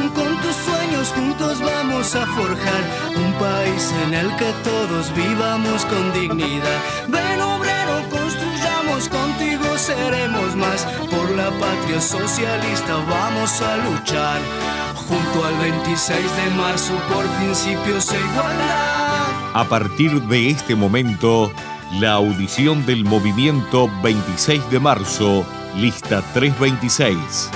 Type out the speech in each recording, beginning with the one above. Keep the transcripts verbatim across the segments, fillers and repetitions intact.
con tus sueños juntos vamos a forjar un país en el que todos vivamos con dignidad. Ven obrero, construyamos, contigo seremos más. Por la patria socialista vamos a luchar, junto al veintiséis de marzo por principios e igualdad. A partir de este momento, la audición del movimiento veintiséis de marzo, lista trescientos veintiséis.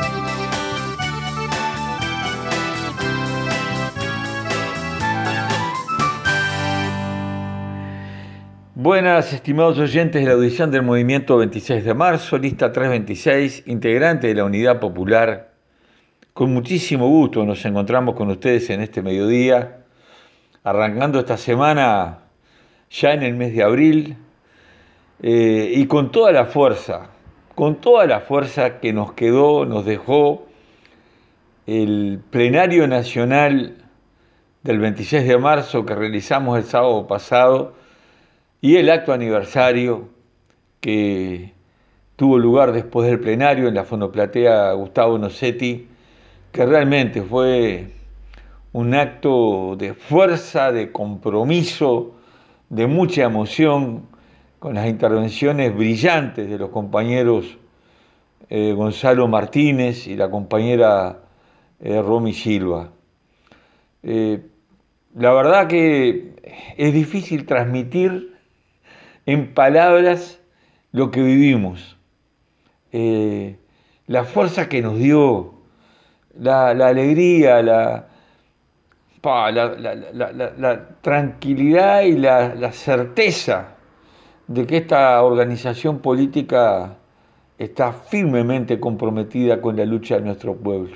Buenas, estimados oyentes de la audición del movimiento veintiséis de marzo, lista trescientos veintiséis, integrante de la Unidad Popular. Con muchísimo gusto nos encontramos con ustedes en este mediodía, arrancando esta semana ya en el mes de abril, eh, y con toda la fuerza, con toda la fuerza que nos quedó, nos dejó el plenario nacional del veintiséis de marzo que realizamos el sábado pasado, y el acto aniversario que tuvo lugar después del plenario en la Fonoplatea Gustavo Nocetti, que realmente fue un acto de fuerza, de compromiso, de mucha emoción, con las intervenciones brillantes de los compañeros eh, Gonzalo Martínez y la compañera eh, Romy Silva. Eh, la verdad que es difícil transmitir en palabras lo que vivimos, eh, la fuerza que nos dio, la, la alegría, la, pa, la, la, la, la, la tranquilidad y la, la certeza de que esta organización política está firmemente comprometida con la lucha de nuestro pueblo.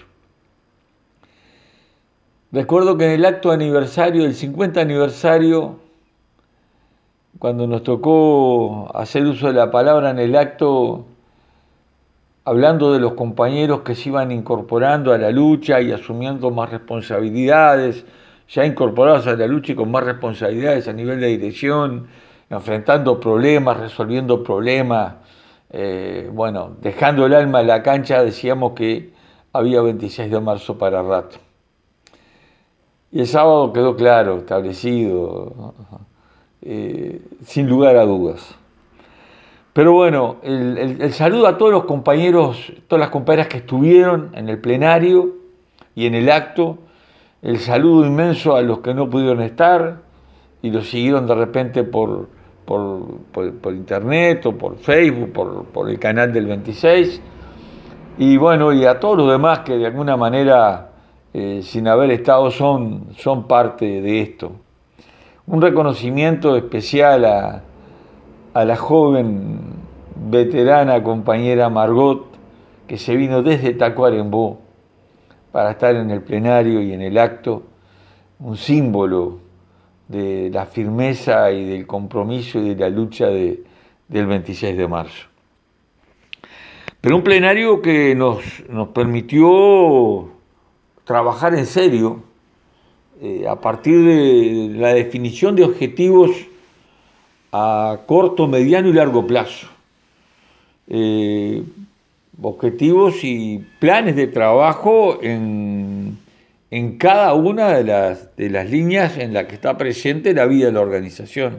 Recuerdo que en el acto aniversario, el cincuenta aniversario, cuando nos tocó hacer uso de la palabra en el acto, hablando de los compañeros que se iban incorporando a la lucha y asumiendo más responsabilidades, ya incorporados a la lucha y con más responsabilidades a nivel de dirección, enfrentando problemas, resolviendo problemas, eh, bueno, dejando el alma en la cancha, decíamos que había veintiséis de marzo para rato. Y el sábado quedó claro, establecido, Eh, sin lugar a dudas. Pero bueno, el, el, el saludo a todos los compañeros, todas las compañeras que estuvieron en el plenario y en el acto, el saludo inmenso a los que no pudieron estar y los siguieron de repente por, por, por, por internet o por Facebook, por, por el canal del veintiséis, y bueno, y a todos los demás que de alguna manera, eh, sin haber estado, son, son parte de esto. Un reconocimiento especial a, a la joven, veterana compañera Margot, que se vino desde Tacuarembó para estar en el plenario y en el acto, un símbolo de la firmeza y del compromiso y de la lucha de, del veintiséis de marzo. Pero un plenario que nos, nos permitió trabajar en serio, Eh, a partir de la definición de objetivos a corto, mediano y largo plazo. Eh, objetivos y planes de trabajo en, en cada una de las, de las líneas en las que está presente la vida de la organización.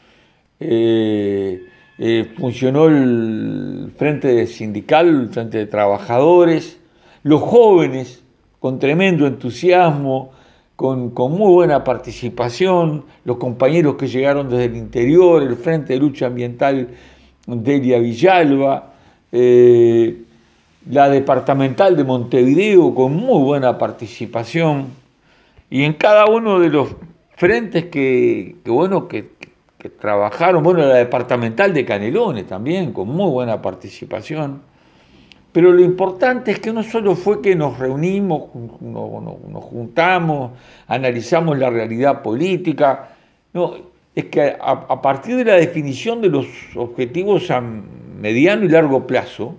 Eh, eh, funcionó el Frente Sindical, el Frente de Trabajadores, los jóvenes con tremendo entusiasmo, Con, con muy buena participación, los compañeros que llegaron desde el interior, el Frente de Lucha Ambiental Delia Villalba, eh, la departamental de Montevideo con muy buena participación, y en cada uno de los frentes que, que, bueno, que, que trabajaron, bueno, la departamental de Canelones también con muy buena participación. Pero lo importante es que no solo fue que nos reunimos, no, no, nos juntamos, analizamos la realidad política, no, es que a, a partir de la definición de los objetivos a mediano y largo plazo,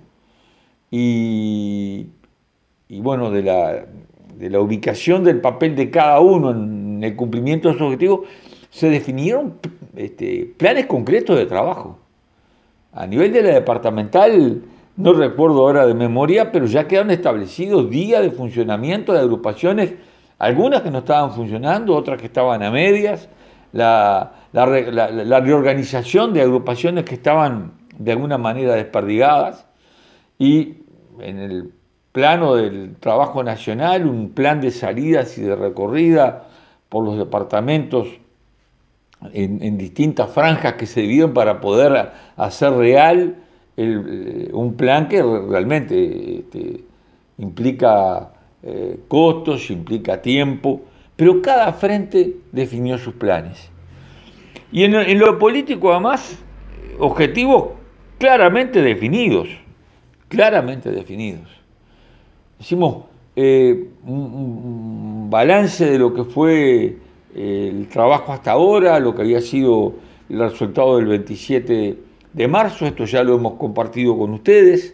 y, y bueno, de la, de la ubicación del papel de cada uno en el cumplimiento de esos objetivos, se definieron este, planes concretos de trabajo. A nivel de la departamental, no recuerdo ahora de memoria, pero ya quedaron establecidos días de funcionamiento de agrupaciones, algunas que no estaban funcionando, otras que estaban a medias, la, la, la, la reorganización de agrupaciones que estaban de alguna manera desperdigadas, y en el plano del trabajo nacional, un plan de salidas y de recorrida por los departamentos en, en distintas franjas que se dividieron para poder hacer real el, un plan que realmente este, implica eh, costos, implica tiempo, pero cada frente definió sus planes. Y en, en lo político, además, objetivos claramente definidos, claramente definidos. Hicimos eh, un, un balance de lo que fue eh, el trabajo hasta ahora, lo que había sido el resultado del veintisiete de marzo, esto ya lo hemos compartido con ustedes.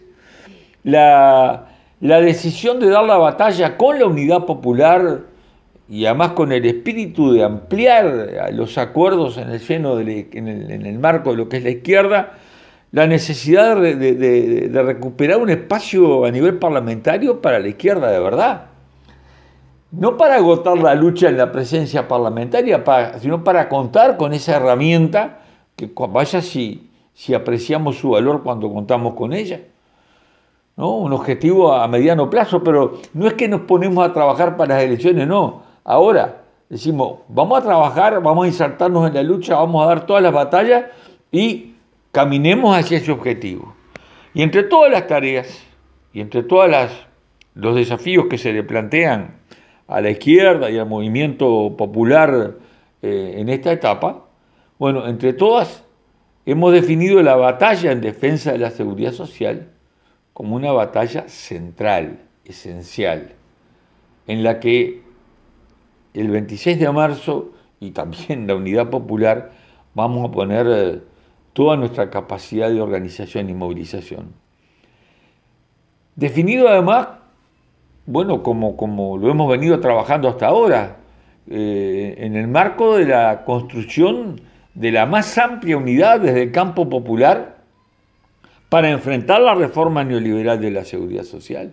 La, la decisión de dar la batalla con la unidad popular y además con el espíritu de ampliar los acuerdos en el seno, de, en, el, en el marco de lo que es la izquierda, la necesidad de, de, de, de recuperar un espacio a nivel parlamentario para la izquierda de verdad. No para agotar la lucha en la presencia parlamentaria, para, sino para contar con esa herramienta que vaya si, si apreciamos su valor cuando contamos con ella. ¿No? Un objetivo a mediano plazo, pero no es que nos ponemos a trabajar para las elecciones, no. Ahora decimos, vamos a trabajar, vamos a insertarnos en la lucha, vamos a dar todas las batallas y caminemos hacia ese objetivo. Y entre todas las tareas y entre todos los desafíos que se le plantean a la izquierda y al movimiento popular eh, en esta etapa, bueno, entre todas hemos definido la batalla en defensa de la seguridad social como una batalla central, esencial, en la que el veintiséis de marzo y también la Unidad Popular vamos a poner eh, toda nuestra capacidad de organización y movilización. Definido además, bueno, como, como lo hemos venido trabajando hasta ahora, eh, en el marco de la construcción de la más amplia unidad desde el campo popular para enfrentar la reforma neoliberal de la seguridad social.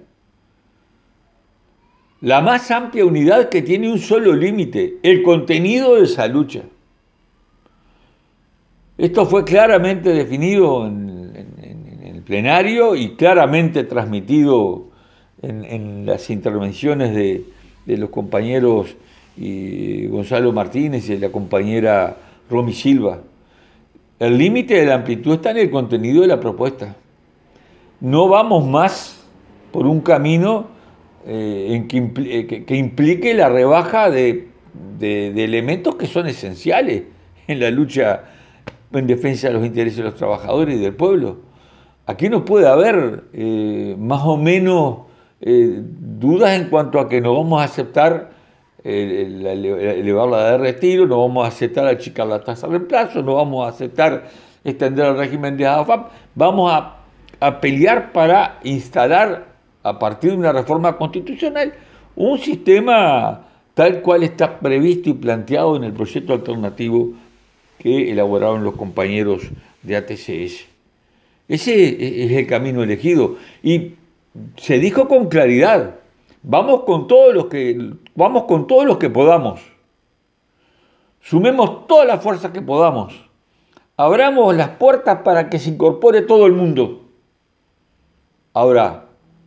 La más amplia unidad que tiene un solo límite, el contenido de esa lucha. Esto fue claramente definido en, en, en el plenario y claramente transmitido en, en las intervenciones de, de los compañeros y Gonzalo Martínez y de la compañera Romy Silva. El límite de la amplitud está en el contenido de la propuesta. No vamos más por un camino eh, en que, impl- que, que implique la rebaja de, de, de elementos que son esenciales en la lucha en defensa de los intereses de los trabajadores y del pueblo. Aquí no puede haber eh, más o menos eh, dudas en cuanto a que no vamos a aceptar eh, la, elevar la edad de retiro, no vamos a aceptar achicar la tasa de reemplazo, no vamos a aceptar extender el régimen de AFAP, vamos a, a pelear para instalar a partir de una reforma constitucional un sistema tal cual está previsto y planteado en el proyecto alternativo que elaboraron los compañeros de A T C S. Ese es el camino elegido. Y se dijo con claridad, vamos con todos los que, vamos con todos los que podamos. Sumemos todas las fuerzas que podamos. Abramos las puertas para que se incorpore todo el mundo. Ahora,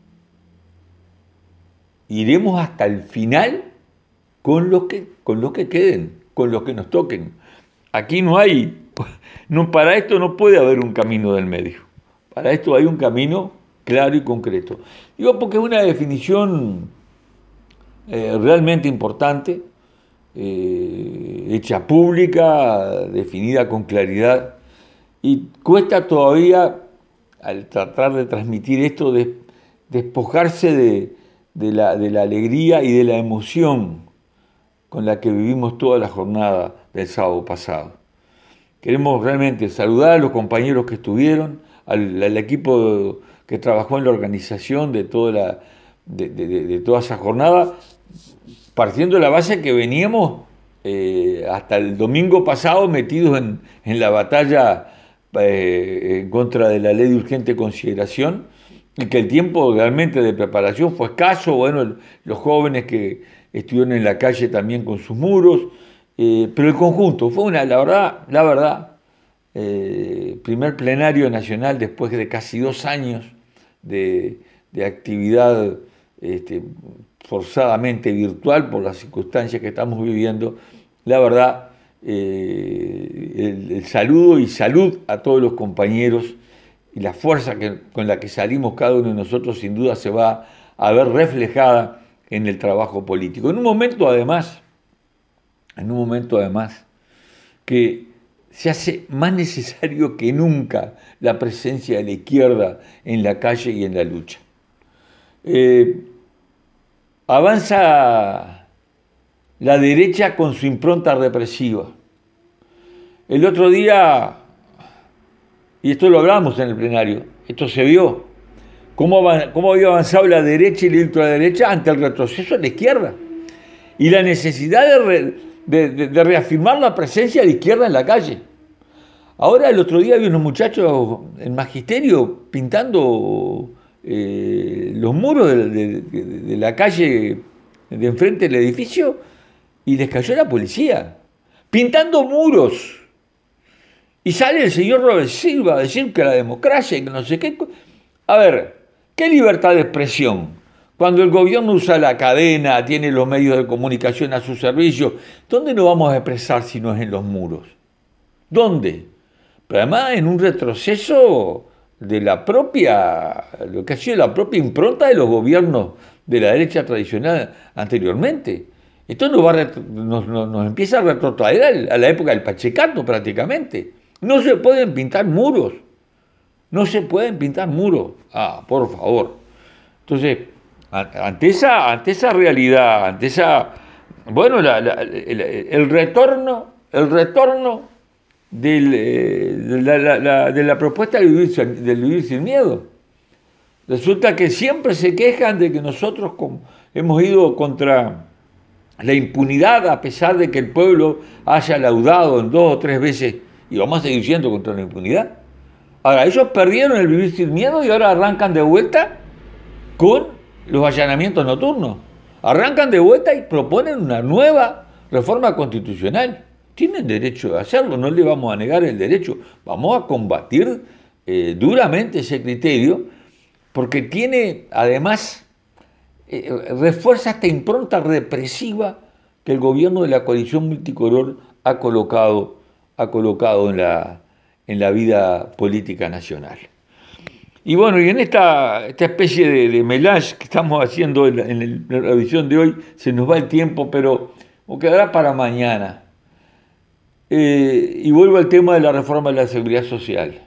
iremos hasta el final con los que, con los que queden, con los que nos toquen. Aquí no hay, no, para esto no puede haber un camino del medio. Para esto hay un camino claro y concreto. Digo porque es una definición eh, realmente importante, eh, hecha pública, definida con claridad, y cuesta todavía, al tratar de transmitir esto, de, despojarse de, de, la, de la alegría y de la emoción con la que vivimos toda la jornada del sábado pasado. Queremos realmente saludar a los compañeros que estuvieron, al, al equipo que trabajó en la organización de toda, la, de, de, de toda esa jornada, partiendo de la base que veníamos eh, hasta el domingo pasado metidos en, en la batalla eh, en contra de la ley de urgente consideración, y que el tiempo realmente de preparación fue escaso. Bueno, los jóvenes que estuvieron en la calle también con sus muros, eh, pero el conjunto fue una, la verdad, la verdad, eh, primer plenario nacional después de casi dos años de, de actividad este, forzadamente virtual por las circunstancias que estamos viviendo. La verdad, eh, el, el saludo y salud a todos los compañeros, y la fuerza que, con la que salimos cada uno de nosotros sin duda se va a ver reflejada en el trabajo político. En un momento además, en un momento además, que se hace más necesario que nunca la presencia de la izquierda en la calle y en la lucha. Eh, avanza la derecha con su impronta represiva. El otro día, y esto lo hablamos en el plenario, esto se vio, cómo, cómo había avanzado la derecha y la ultraderecha ante el retroceso de la izquierda y la necesidad de, re, de, de, de reafirmar la presencia de la izquierda en la calle. Ahora el otro día vi unos muchachos en Magisterio pintando eh, los muros de, de, de, de la calle de enfrente del edificio y les cayó la policía, pintando muros. Y sale el señor Robert Silva a decir que la democracia y que no sé qué. A ver, ¿qué libertad de expresión? Cuando el gobierno usa la cadena, tiene los medios de comunicación a su servicio, ¿dónde nos vamos a expresar si no es en los muros? ¿Dónde? Pero además en un retroceso de la propia, lo que ha sido la propia impronta de los gobiernos de la derecha tradicional anteriormente. Esto nos, va a, nos, nos, nos empieza a retrotraer a la época del Pachecato prácticamente. No se pueden pintar muros, no se pueden pintar muros. Ah, por favor. Entonces, ante esa, ante esa realidad, ante esa, bueno, la, la, el, el retorno, el retorno del, de, la, la, la, de la propuesta de vivir, de vivir sin miedo. Resulta que siempre se quejan de que nosotros hemos ido contra la impunidad, a pesar de que el pueblo haya laudado en dos o tres veces, y vamos a seguir yendo contra la impunidad. Ahora, ellos perdieron el vivir sin miedo y ahora arrancan de vuelta con los allanamientos nocturnos. Arrancan de vuelta y proponen una nueva reforma constitucional. Tienen derecho de hacerlo, no le vamos a negar el derecho. Vamos a combatir eh, duramente ese criterio, porque tiene, además, eh, refuerza esta impronta represiva que el gobierno de la coalición multicolor ha colocado ha colocado en la, en la vida política nacional. Y bueno, y en esta, esta especie de, de melange que estamos haciendo en la, en el, en la edición de hoy, se nos va el tiempo, pero quedará para mañana. Eh, y vuelvo al tema de la reforma de la seguridad social.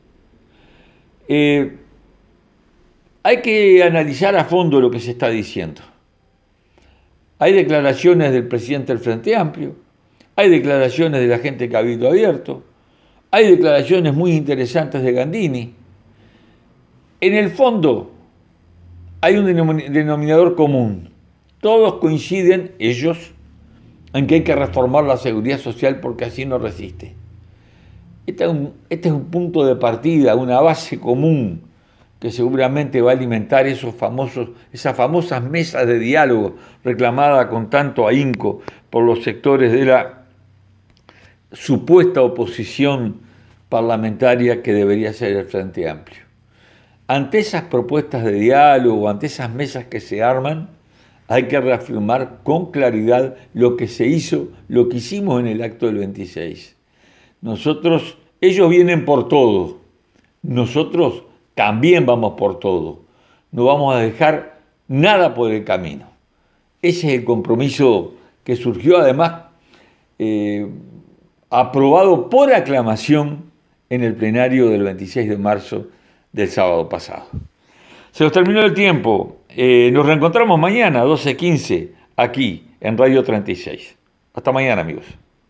Eh, hay que analizar a fondo lo que se está diciendo. Hay declaraciones del presidente del Frente Amplio, hay declaraciones de la gente de Cabildo Abierto, hay declaraciones muy interesantes de Gandini. En el fondo hay un denominador común. Todos coinciden, ellos, en que hay que reformar la seguridad social porque así no resiste. Este es un, este es un punto de partida, una base común que seguramente va a alimentar esos famosos, esas famosas mesas de diálogo reclamadas con tanto ahínco por los sectores de la supuesta oposición parlamentaria que debería ser el Frente Amplio. Ante esas propuestas de diálogo, ante esas mesas que se arman, hay que reafirmar con claridad lo que se hizo, lo que hicimos en el acto del veintiséis. Nosotros, ellos vienen por todo, nosotros también vamos por todo. No vamos a dejar nada por el camino. Ese es el compromiso que surgió además eh, aprobado por aclamación en el plenario del veintiséis de marzo del sábado pasado. Se nos terminó el tiempo. Eh, nos reencontramos mañana a doce quince aquí en Radio treinta y seis. Hasta mañana, amigos.